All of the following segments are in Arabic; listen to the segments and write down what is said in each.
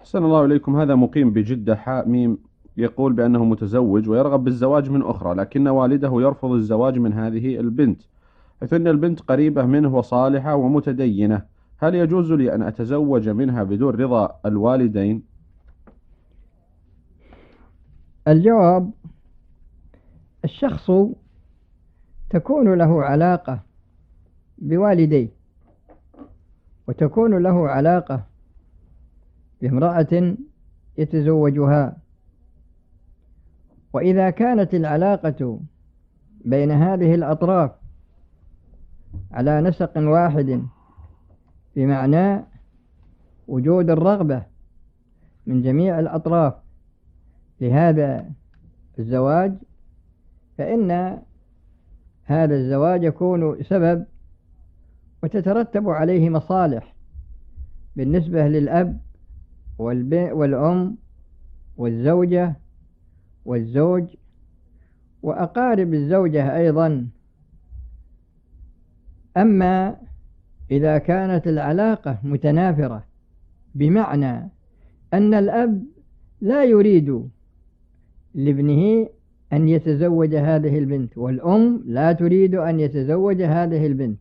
أحسن الله إليكم. هذا مقيم بجدة حاميم، يقول بأنه متزوج ويرغب بالزواج من أخرى، لكن والده يرفض الزواج من هذه البنت، حيث أن البنت قريبة منه وصالحة ومتدينة. هل يجوز لي أن أتزوج منها بدون رضا الوالدين؟ الجواب: الشخص تكون له علاقة بوالديه، وتكون له علاقة بامرأة يتزوجها، وإذا كانت العلاقة بين هذه الأطراف على نسق واحد، بمعنى وجود الرغبة من جميع الأطراف لهذا الزواج، فإن هذا الزواج يكون سبب وتترتب عليه مصالح بالنسبة للأب والأم والزوجة والزوج وأقارب الزوجة أيضا. أما إذا كانت العلاقة متنافرة، بمعنى أن الأب لا يريد لابنه أن يتزوج هذه البنت، والأم لا تريد أن يتزوج هذه البنت،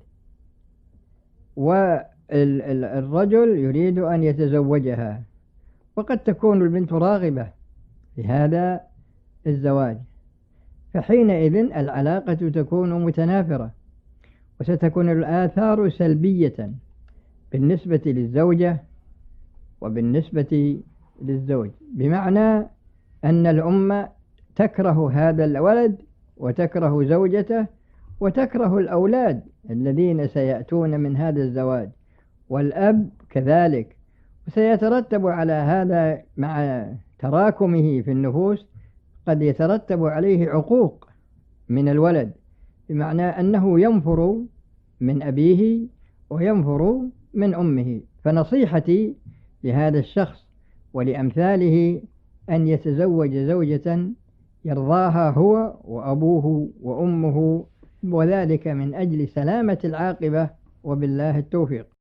والرجل يريد أن يتزوجها، وقد تكون البنت راغبة في هذا الزواج، فحينئذ العلاقة تكون متنافرة، وستكون الآثار سلبية بالنسبة للزوجة وبالنسبة للزوج، بمعنى أن الأم تكره هذا الولد وتكره زوجته وتكره الأولاد الذين سيأتون من هذا الزواج، والأب كذلك. وسيترتب على هذا مع تراكمه في النفوس قد يترتب عليه عقوق من الولد، بمعنى أنه ينفر من أبيه وينفر من أمه. فنصيحتي لهذا الشخص ولأمثاله أن يتزوج زوجة يرضاها هو وأبوه وأمه، وذلك من أجل سلامة العاقبة، وبالله التوفيق.